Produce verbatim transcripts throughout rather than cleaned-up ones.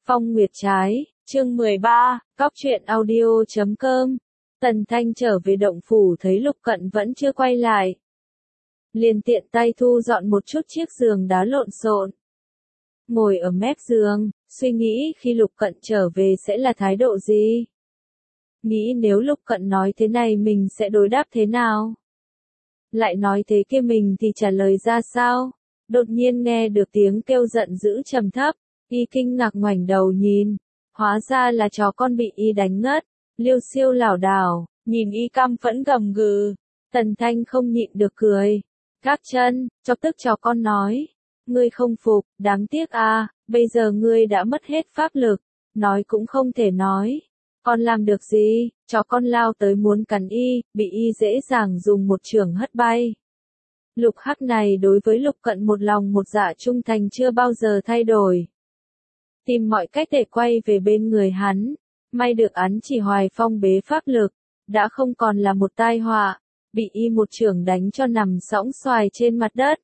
Phong Nguyệt Trái, chương mười ba, cóc truyện audio chấm com. Tần Thanh trở về động phủ thấy Lục Cận vẫn chưa quay lại. Liền tiện tay thu dọn một chút chiếc giường đá lộn xộn. Ngồi ở mép giường, suy nghĩ khi Lục Cận trở về sẽ là thái độ gì? Nghĩ nếu Lục Cận nói thế này mình sẽ đối đáp thế nào? Lại nói thế kia mình thì trả lời ra sao? Đột nhiên nghe được tiếng kêu giận dữ trầm thấp, y kinh ngạc ngoảnh đầu nhìn, hóa ra là chó con bị y đánh ngất, liêu xiêu lảo đảo, nhìn y căm phẫn gầm gừ. Tần Thanh không nhịn được cười, gác chân, chọc tức chó con nói, ngươi không phục, đáng tiếc à, bây giờ ngươi đã mất hết pháp lực, nói cũng không thể nói. Con làm được gì? Chó con lao tới muốn cắn y, bị y dễ dàng dùng một chưởng hất bay. Lục Hắc này đối với Lục Cận một lòng một dạ trung thành chưa bao giờ thay đổi. Tìm mọi cách để quay về bên người hắn, may được Án Chỉ Hoài phong bế pháp lực, đã không còn là một tai họa, bị y một chưởng đánh cho nằm sõng xoài trên mặt đất.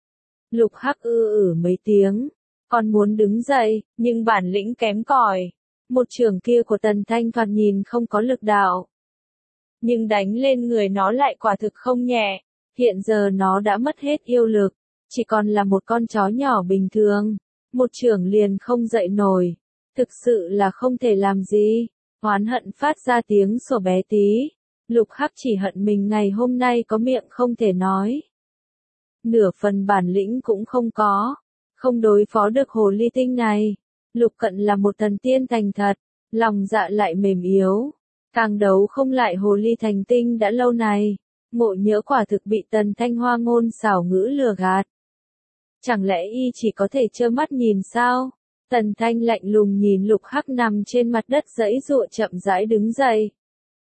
Lục Hắc ư ử mấy tiếng, còn muốn đứng dậy, nhưng bản lĩnh kém cỏi. Một chưởng kia của Tần Thanh thoạt nhìn không có lực đạo, nhưng đánh lên người nó lại quả thực không nhẹ. Hiện giờ nó đã mất hết yêu lực, chỉ còn là một con chó nhỏ bình thường, một chưởng liền không dậy nổi, thực sự là không thể làm gì. Oán hận phát ra tiếng sủa bé tí, Lục Hắc chỉ hận mình ngày hôm nay có miệng không thể nói, nửa phần bản lĩnh cũng không có, không đối phó được hồ ly tinh này. Lục Cận là một thần tiên thành thật, lòng dạ lại mềm yếu, càng đấu không lại hồ ly thành tinh đã lâu này. Ngộ nhỡ quả thực bị Tần Thanh hoa ngôn xảo ngữ lừa gạt. Chẳng lẽ y chỉ có thể trơ mắt nhìn sao? Tần Thanh lạnh lùng nhìn Lục Hắc nằm trên mặt đất giãy giụa chậm rãi đứng dậy.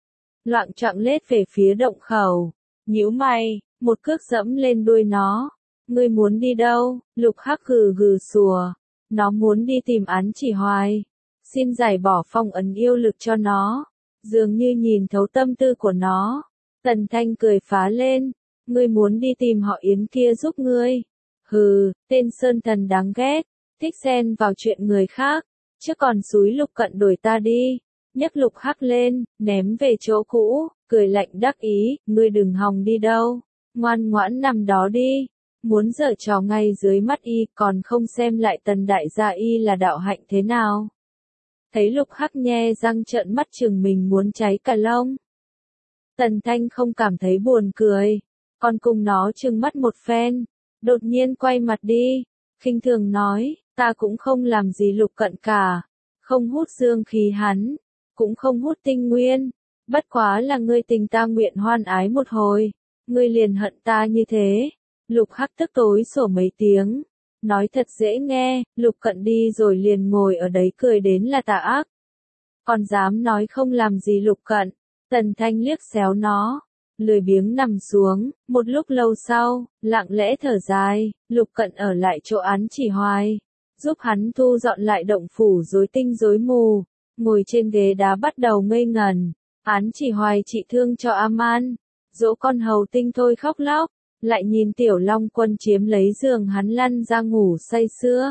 Loạng choạng lết về phía động khẩu, nhíu mày, một cước dẫm lên đuôi nó. Ngươi muốn đi đâu? Lục Hắc gừ gừ sủa. Nó muốn đi tìm Án Chỉ Hoài, xin giải bỏ phong ấn yêu lực cho nó. Dường như nhìn thấu tâm tư của nó. Tần Thanh cười phá lên, ngươi muốn đi tìm họ Yến kia giúp ngươi. Hừ, tên sơn thần đáng ghét, thích xen vào chuyện người khác, chứ còn xúi Lục Cận đuổi ta đi. Nhấc Lục Hắc lên, ném về chỗ cũ, cười lạnh đắc ý, ngươi đừng hòng đi đâu, ngoan ngoãn nằm đó đi. Muốn giở trò ngay dưới mắt y, còn không xem lại Tần đại gia y là đạo hạnh thế nào. Thấy Lục Hắc nhe răng trợn mắt chừng mình muốn cháy cả lông. Tần Thanh không cảm thấy buồn cười, còn cùng nó trừng mắt một phen, đột nhiên quay mặt đi, khinh thường nói, ta cũng không làm gì Lục Cận cả, không hút dương khí hắn, cũng không hút tinh nguyên, bất quá là ngươi tình ta nguyện hoan ái một hồi, ngươi liền hận ta như thế. Lục Hắc tức tối sủa mấy tiếng, nói thật dễ nghe, Lục Cận đi rồi liền ngồi ở đấy cười đến là tà ác. Còn dám nói không làm gì Lục Cận. Tần Thanh liếc xéo nó, lười biếng nằm xuống, một lúc lâu sau, lặng lẽ thở dài, Lục Cận ở lại chỗ Án Chỉ Hoài, giúp hắn thu dọn lại động phủ rối tinh rối mù, ngồi trên ghế đá bắt đầu ngây ngẩn. Án Chỉ Hoài trị thương cho Aman, dỗ con hầu tinh thôi khóc lóc, lại nhìn Tiểu Long Quân chiếm lấy giường hắn lăn ra ngủ say sưa.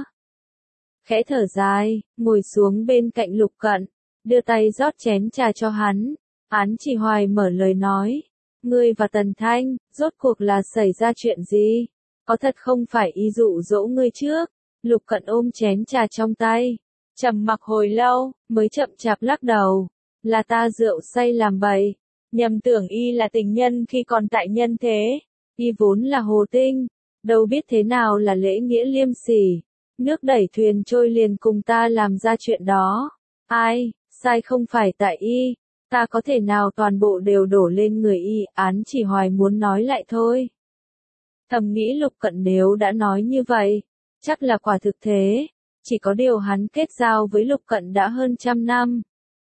Khẽ thở dài, ngồi xuống bên cạnh Lục Cận, đưa tay rót chén trà cho hắn. Án Chỉ Hoài mở lời nói, ngươi và Tần Thanh, rốt cuộc là xảy ra chuyện gì? Có thật không phải y dụ dỗ ngươi trước? Lục Cận ôm chén trà trong tay, trầm mặc hồi lâu, mới chậm chạp lắc đầu, là ta rượu say làm bậy, nhầm tưởng y là tình nhân khi còn tại nhân thế, y vốn là hồ tinh, đâu biết thế nào là lễ nghĩa liêm sỉ, nước đẩy thuyền trôi liền cùng ta làm ra chuyện đó. Ai, sai không phải tại y. Ta có thể nào toàn bộ đều đổ lên người y. Án Chỉ Hoài muốn nói lại thôi. Thầm nghĩ Lục Cận nếu đã nói như vậy, chắc là quả thực thế, chỉ có điều hắn kết giao với Lục Cận đã hơn trăm năm.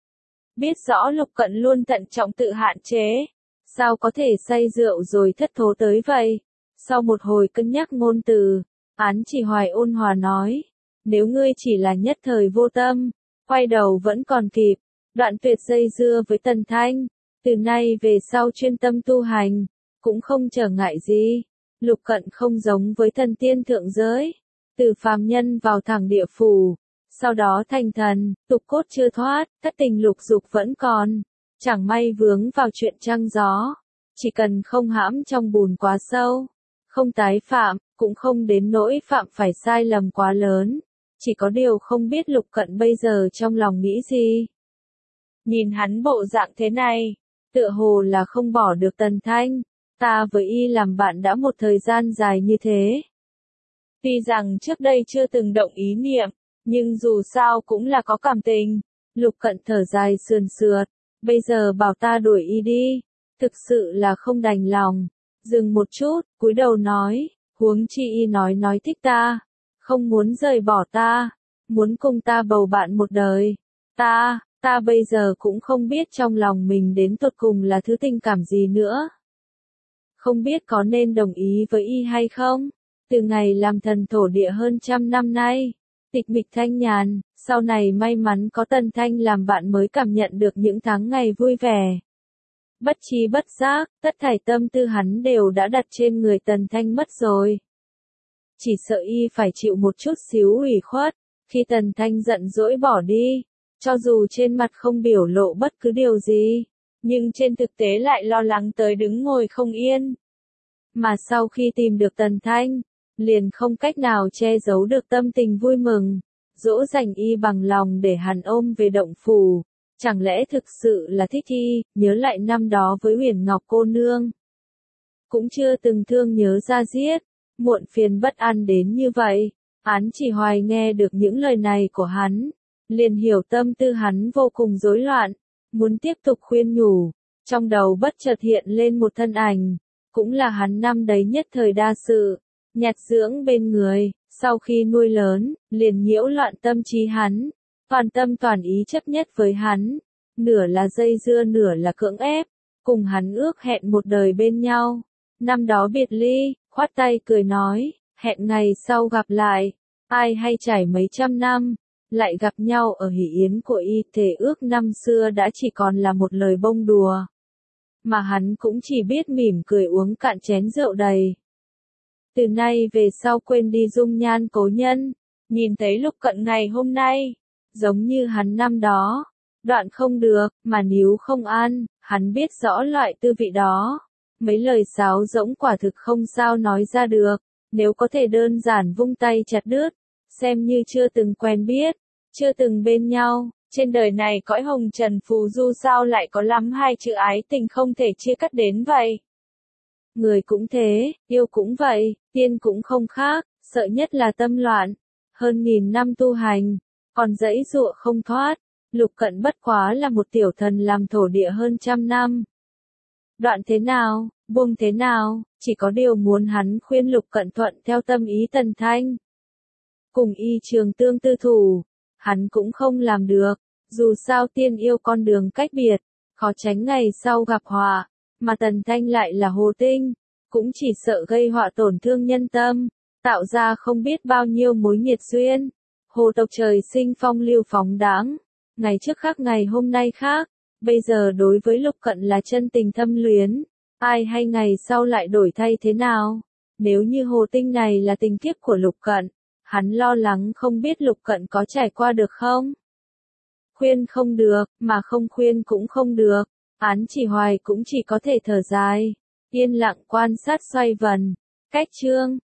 Biết rõ Lục Cận luôn thận trọng tự hạn chế, sao có thể say rượu rồi thất thố tới vậy. Sau một hồi cân nhắc ngôn từ, Án Chỉ Hoài ôn hòa nói, nếu ngươi chỉ là nhất thời vô tâm, quay đầu vẫn còn kịp. Đoạn tuyệt dây dưa với Tần Thanh, từ nay về sau chuyên tâm tu hành, cũng không trở ngại gì. Lục Cận không giống với thần tiên thượng giới, từ phàm nhân vào thẳng địa phủ, sau đó thành thần, tục cốt chưa thoát, thất tình lục dục vẫn còn. Chẳng may vướng vào chuyện trăng gió. Chỉ cần không hãm trong bùn quá sâu, không tái phạm, cũng không đến nỗi phạm phải sai lầm quá lớn. Chỉ có điều không biết Lục Cận bây giờ trong lòng nghĩ gì. Nhìn hắn bộ dạng thế này, tựa hồ là không bỏ được Tần Thanh. Ta với y làm bạn đã một thời gian dài như thế. Tuy rằng trước đây chưa từng động ý niệm, nhưng dù sao cũng là có cảm tình. Lục Cận thở dài sườn sượt, bây giờ bảo ta đuổi y đi, thực sự là không đành lòng. Dừng một chút, cúi đầu nói, huống chi y nói nói thích ta, không muốn rời bỏ ta, muốn cùng ta bầu bạn một đời. Ta, ta bây giờ cũng không biết trong lòng mình đến tột cùng là thứ tình cảm gì nữa. Không biết có nên đồng ý với y hay không? Từ ngày làm thần thổ địa hơn trăm năm nay, tịch mịch thanh nhàn, sau này may mắn có Tần Thanh làm bạn mới cảm nhận được những tháng ngày vui vẻ. Bất trí bất giác, tất thảy tâm tư hắn đều đã đặt trên người Tần Thanh mất rồi. Chỉ sợ y phải chịu một chút xíu ủy khuất, khi Tần Thanh giận dỗi bỏ đi, cho dù trên mặt không biểu lộ bất cứ điều gì, nhưng trên thực tế lại lo lắng tới đứng ngồi không yên. Mà sau khi tìm được Tần Thanh, liền không cách nào che giấu được tâm tình vui mừng, dỗ dành y bằng lòng để hắn ôm về động phủ. Chẳng lẽ thực sự là thích y, nhớ lại năm đó với Huyền Ngọc cô nương. Cũng chưa từng thương nhớ ra giết, muộn phiền bất an đến như vậy. Án Chỉ Hoài nghe được những lời này của hắn, liền hiểu tâm tư hắn vô cùng rối loạn, muốn tiếp tục khuyên nhủ, trong đầu bất chợt hiện lên một thân ảnh, cũng là hắn năm đấy nhất thời đa sự, nhặt dưỡng bên người, sau khi nuôi lớn, liền nhiễu loạn tâm trí hắn, toàn tâm toàn ý chấp nhất với hắn, nửa là dây dưa nửa là cưỡng ép, cùng hắn ước hẹn một đời bên nhau. Năm đó biệt ly, khoát tay cười nói, hẹn ngày sau gặp lại, ai hay trải mấy trăm năm, lại gặp nhau ở hỷ yến của y, thề ước năm xưa đã chỉ còn là một lời bông đùa. Mà hắn cũng chỉ biết mỉm cười uống cạn chén rượu đầy. Từ nay về sau quên đi dung nhan cố nhân, nhìn thấy Lục Cận ngày hôm nay, giống như hắn năm đó, đoạn không được, mà níu không ăn, hắn biết rõ loại tư vị đó. Mấy lời sáo rỗng quả thực không sao nói ra được, nếu có thể đơn giản vung tay chặt đứt, xem như chưa từng quen biết, chưa từng bên nhau, trên đời này cõi hồng trần phù du sao lại có lắm hai chữ ái tình không thể chia cắt đến vậy. Người cũng thế, yêu cũng vậy, tiên cũng không khác, sợ nhất là tâm loạn, hơn nghìn năm tu hành, còn dãy dụa không thoát, Lục Cận bất quá là một tiểu thần làm thổ địa hơn trăm năm. Đoạn thế nào, buông thế nào, chỉ có điều muốn hắn khuyên Lục Cận thuận theo tâm ý Tần Thanh. Cùng y trường tương tư thủ, hắn cũng không làm được, dù sao tiên yêu con đường cách biệt, khó tránh ngày sau gặp họa, mà Tần Thanh lại là hồ tinh, cũng chỉ sợ gây họa tổn thương nhân tâm, tạo ra không biết bao nhiêu mối nghiệt duyên. Hồ tộc trời sinh phong lưu phóng đãng, ngày trước khác ngày hôm nay khác, bây giờ đối với Lục Cận là chân tình thâm luyến, ai hay ngày sau lại đổi thay thế nào? Nếu như hồ tinh này là tình kiếp của Lục Cận, hắn lo lắng không biết Lục Cận có trải qua được không? Khuyên không được, mà không khuyên cũng không được, Án Chỉ Hoài cũng chỉ có thể thở dài, yên lặng quan sát xoay vần. Cách chương